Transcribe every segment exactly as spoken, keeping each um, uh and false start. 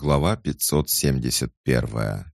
Глава пятьсот семьдесят один.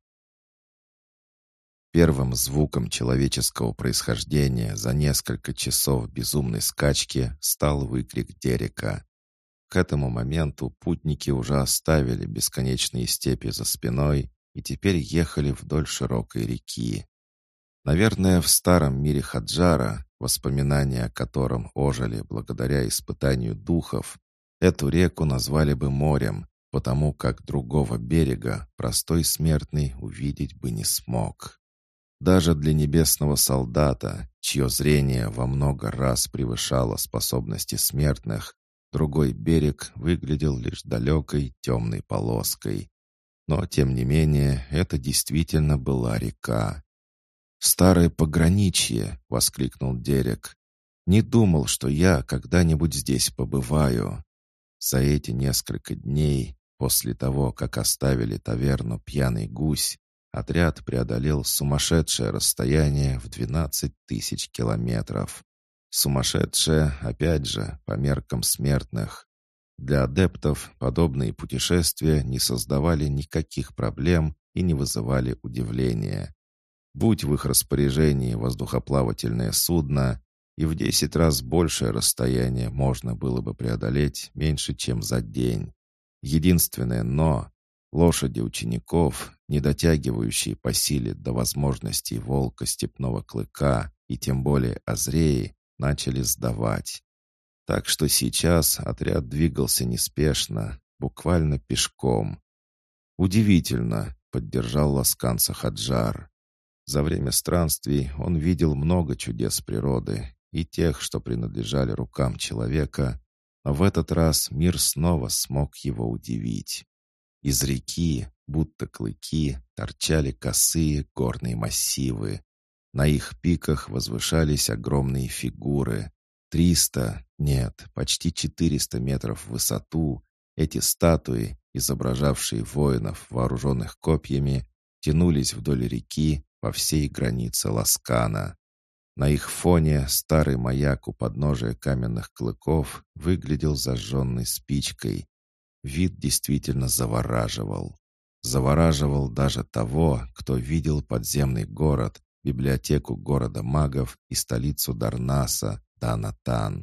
Первым звуком человеческого происхождения за несколько часов безумной скачки стал выкрик Дерека. К этому моменту путники уже оставили бесконечные степи за спиной и теперь ехали вдоль широкой реки. Наверное, в старом мире Хаджара, воспоминания о котором ожили благодаря испытанию духов, эту реку назвали бы морем, потому как другого берега простой смертный увидеть бы не смог. Даже для небесного солдата, чье зрение во много раз превышало способности смертных, другой берег выглядел лишь далекой темной полоской. Но, тем не менее, это действительно была река. «Старое пограничье!» — воскликнул Дерек. «Не думал, что я когда-нибудь здесь побываю». За эти несколько дней, после того, как оставили таверну «Пьяный гусь», отряд преодолел сумасшедшее расстояние в двенадцать тысяч километров. Сумасшедшее, опять же, по меркам смертных. Для адептов подобные путешествия не создавали никаких проблем и не вызывали удивления. Будь в их распоряжении воздухоплавательное судно, и в десять раз большее расстояние можно было бы преодолеть меньше, чем за день. Единственное «но» — лошади учеников, не дотягивающие по силе до возможностей волка степного клыка и тем более озреи, начали сдавать. Так что сейчас отряд двигался неспешно, буквально пешком. «Удивительно», — поддержал ласканца Хаджар. За время странствий он видел много чудес природы, и тех, что принадлежали рукам человека, но в этот раз мир снова смог его удивить. Из реки, будто клыки, торчали косые горные массивы. На их пиках возвышались огромные фигуры. Триста, нет, почти четыреста метров в высоту. Эти статуи, изображавшие воинов, вооруженных копьями, тянулись вдоль реки по всей границе Ласкана. На их фоне старый маяк у подножия каменных клыков выглядел зажженной спичкой. Вид действительно завораживал. Завораживал даже того, кто видел подземный город, библиотеку города магов и столицу Дарнаса, Данатан.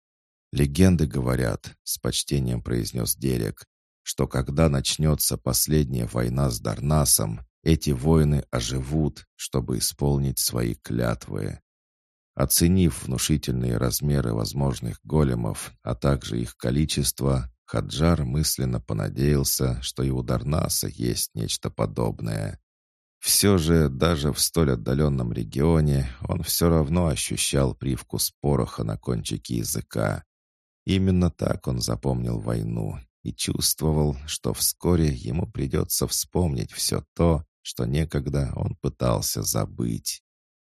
«Легенды говорят», — с почтением произнес Дерек, «что когда начнется последняя война с Дарнасом, эти воины оживут, чтобы исполнить свои клятвы». Оценив внушительные размеры возможных големов, а также их количество, Хаджар мысленно понадеялся, что и у Дарнаса есть нечто подобное. Все же, даже в столь отдаленном регионе, он все равно ощущал привкус пороха на кончике языка. Именно так он запомнил войну и чувствовал, что вскоре ему придется вспомнить все то, что некогда он пытался забыть.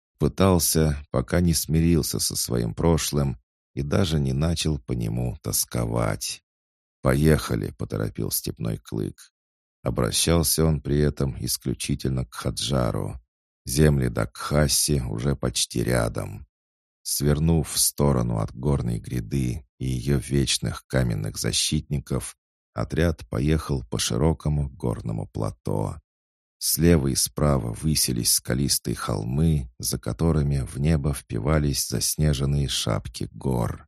Пытался, пока не смирился со своим прошлым и даже не начал по нему тосковать. «Поехали», — поторопил Степной Клык. Обращался он при этом исключительно к Хаджару. Земли Дакхасси уже почти рядом. Свернув в сторону от горной гряды и ее вечных каменных защитников, отряд поехал по широкому горному плато. Слева и справа высились скалистые холмы, за которыми в небо впивались заснеженные шапки гор.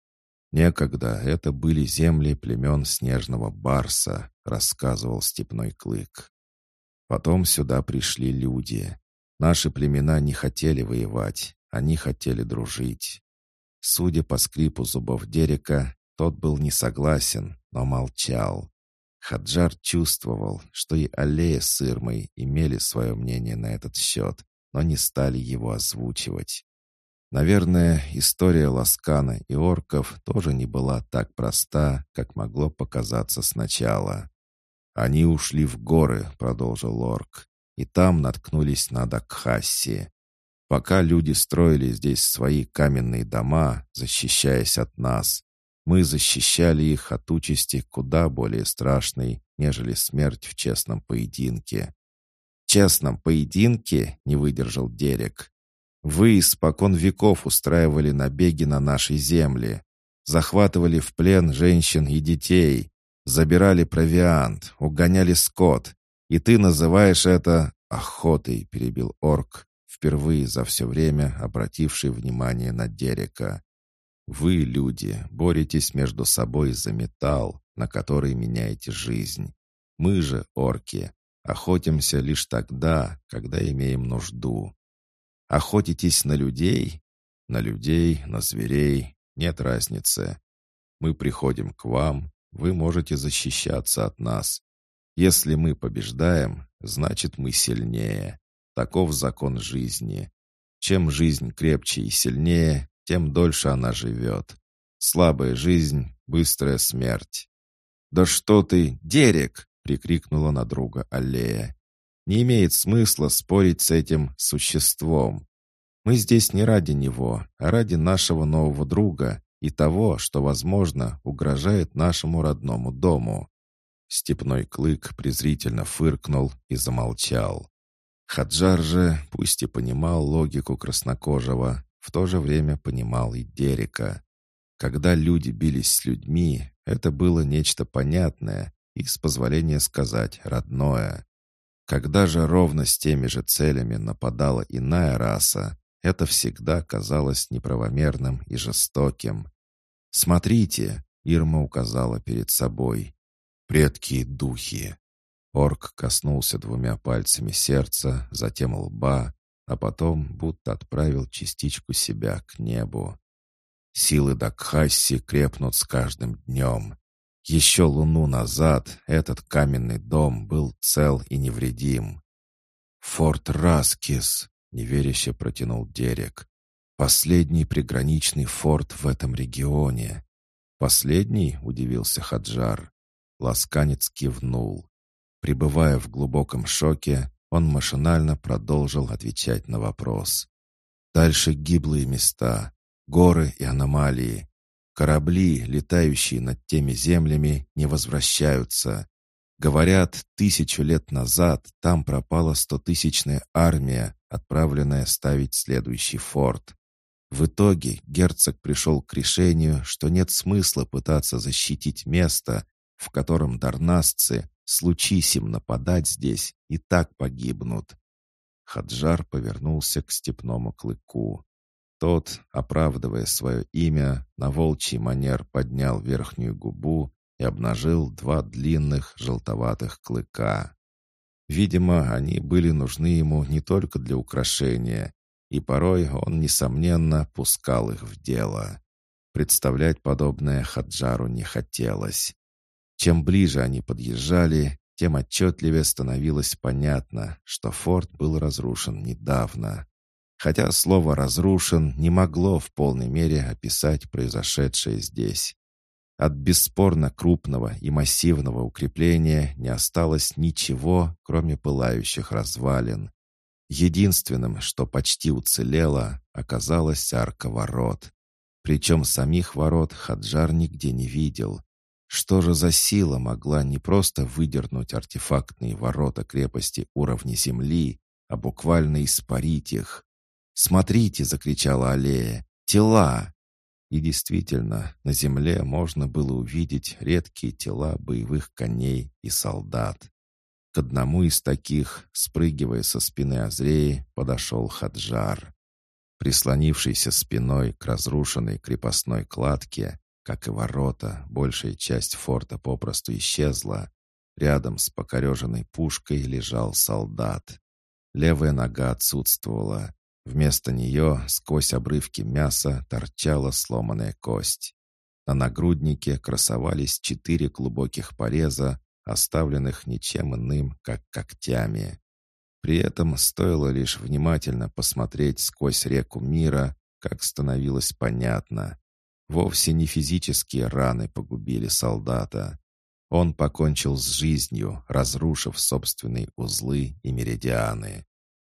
«Некогда это были земли племен Снежного Барса», — рассказывал Степной Клык. «Потом сюда пришли люди. Наши племена не хотели воевать, они хотели дружить». Судя по скрипу зубов Дерека, тот был не согласен, но молчал. Хаджар чувствовал, что и Аллея с Ирмой имели свое мнение на этот счет, но не стали его озвучивать. Наверное, история Ласкана и орков тоже не была так проста, как могло показаться сначала. «Они ушли в горы», — продолжил орк, — «и там наткнулись на Дакхасси. Пока люди строили здесь свои каменные дома, защищаясь от нас, мы защищали их от участи куда более страшной, нежели смерть в честном поединке». «Честном поединке?» — не выдержал Дерек. «Вы испокон веков устраивали набеги на наши земли, захватывали в плен женщин и детей, Забирали провиант, угоняли скот. И ты называешь это охотой», — перебил орк, впервые за все время обративший внимание на Дерека. «Вы, люди, боретесь между собой за металл, на который меняете жизнь. Мы же, орки, охотимся лишь тогда, когда имеем нужду. Охотитесь на людей? На людей, на зверей, нет разницы. Мы приходим к вам, вы можете защищаться от нас. Если мы побеждаем, значит мы сильнее. Таков закон жизни. Чем жизнь крепче и сильнее, тем дольше она живет. Слабая жизнь, быстрая смерть». «Да что ты, Дерек!» — прикрикнула на друга Аллея. «Не имеет смысла спорить с этим существом. Мы здесь не ради него, а ради нашего нового друга и того, что, возможно, угрожает нашему родному дому». Степной Клык презрительно фыркнул и замолчал. Хаджар же, пусть и понимал логику краснокожего, в то же время понимал и Дерека. Когда люди бились с людьми, это было нечто понятное и, с позволения сказать, родное. Когда же ровно с теми же целями нападала иная раса, это всегда казалось неправомерным и жестоким. «Смотрите!» — Ирма указала перед собой. «Предки и духи!» Орк коснулся двумя пальцами сердца, затем лба, а потом будто отправил частичку себя к небу. «Силы Дакхасси крепнут с каждым днем. Еще луну назад этот каменный дом был цел и невредим». «Форт Раскис», — неверяще протянул Дерек. «Последний приграничный форт в этом регионе». «Последний?» — удивился Хаджар. Ласканец кивнул. Пребывая в глубоком шоке, он машинально продолжил отвечать на вопрос. «Дальше гиблые места, горы и аномалии. Корабли, летающие над теми землями, не возвращаются. Говорят, тысячу лет назад там пропала стотысячная армия, отправленная ставить следующий форт. В итоге герцог пришел к решению, что нет смысла пытаться защитить место, в котором дарнасцы, случись им нападать здесь, и так погибнут». Хаджар повернулся к Степному Клыку. Тот, оправдывая свое имя, на волчий манер поднял верхнюю губу и обнажил два длинных желтоватых клыка. Видимо, они были нужны ему не только для украшения, и порой он, несомненно, пускал их в дело. Представлять подобное Хаджару не хотелось. Чем ближе они подъезжали, тем отчетливее становилось понятно, что форт был разрушен недавно. Хотя слово «разрушен» не могло в полной мере описать произошедшее здесь. От бесспорно крупного и массивного укрепления не осталось ничего, кроме пылающих развалин. Единственным, что почти уцелело, оказалась арка ворот. Причем самих ворот Хаджар нигде не видел. Что же за сила могла не просто выдернуть артефактные ворота крепости уровня земли, а буквально испарить их? «Смотрите!» — закричала Аллея. «Тела!» И действительно, на земле можно было увидеть редкие тела боевых коней и солдат. К одному из таких, спрыгивая со спины Азреи, подошел Хаджар. Прислонившийся спиной к разрушенной крепостной кладке, как и ворота, большая часть форта попросту исчезла. Рядом с покореженной пушкой лежал солдат. Левая нога отсутствовала. Вместо нее сквозь обрывки мяса торчала сломанная кость. На нагруднике красовались четыре глубоких пореза, оставленных ничем иным, как когтями. При этом стоило лишь внимательно посмотреть сквозь реку мира, как становилось понятно. Вовсе не физические раны погубили солдата. Он покончил с жизнью, разрушив собственные узлы и меридианы.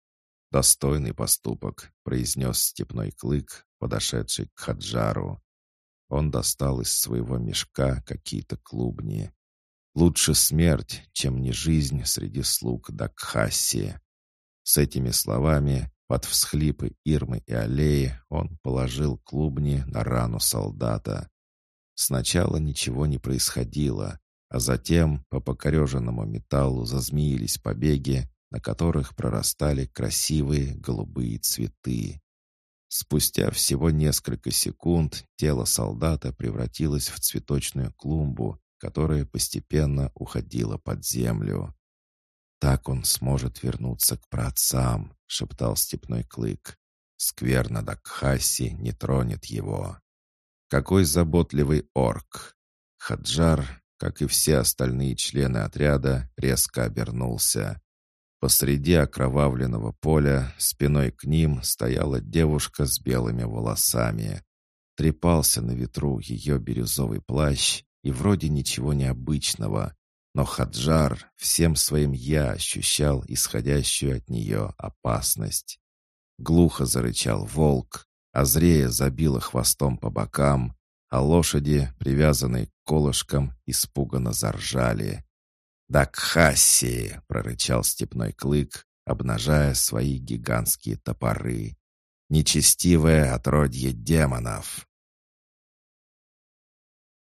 «Достойный поступок», — произнес Степной Клык, подошедший к Хаджару. Он достал из своего мешка какие-то клубни. «Лучше смерть, чем не жизнь среди слуг Дакхасси». С этими словами, под всхлипы Ирмы и Аллеи, он положил клубни на рану солдата. Сначала ничего не происходило. а затем по покореженному металлу зазмеились побеги, на которых прорастали красивые голубые цветы. Спустя всего несколько секунд тело солдата превратилось в цветочную клумбу, которая постепенно уходила под землю. «Так он сможет вернуться к праотцам», — шептал степной клык. «Скверна Дакхаси не тронет его». Какой заботливый орк! Хаджар, как и все остальные члены отряда, резко обернулся. Посреди окровавленного поля спиной к ним стояла девушка с белыми волосами. Трепался на ветру ее бирюзовый плащ, и вроде ничего необычного, но Хаджар всем своим «я» ощущал исходящую от нее опасность. Глухо зарычал волк, а зрея забила хвостом по бокам, а лошади, привязанные к колышкам, испуганно заржали. «Дакхаси!» — прорычал степной клык, обнажая свои гигантские топоры. «Нечестивое отродье демонов!»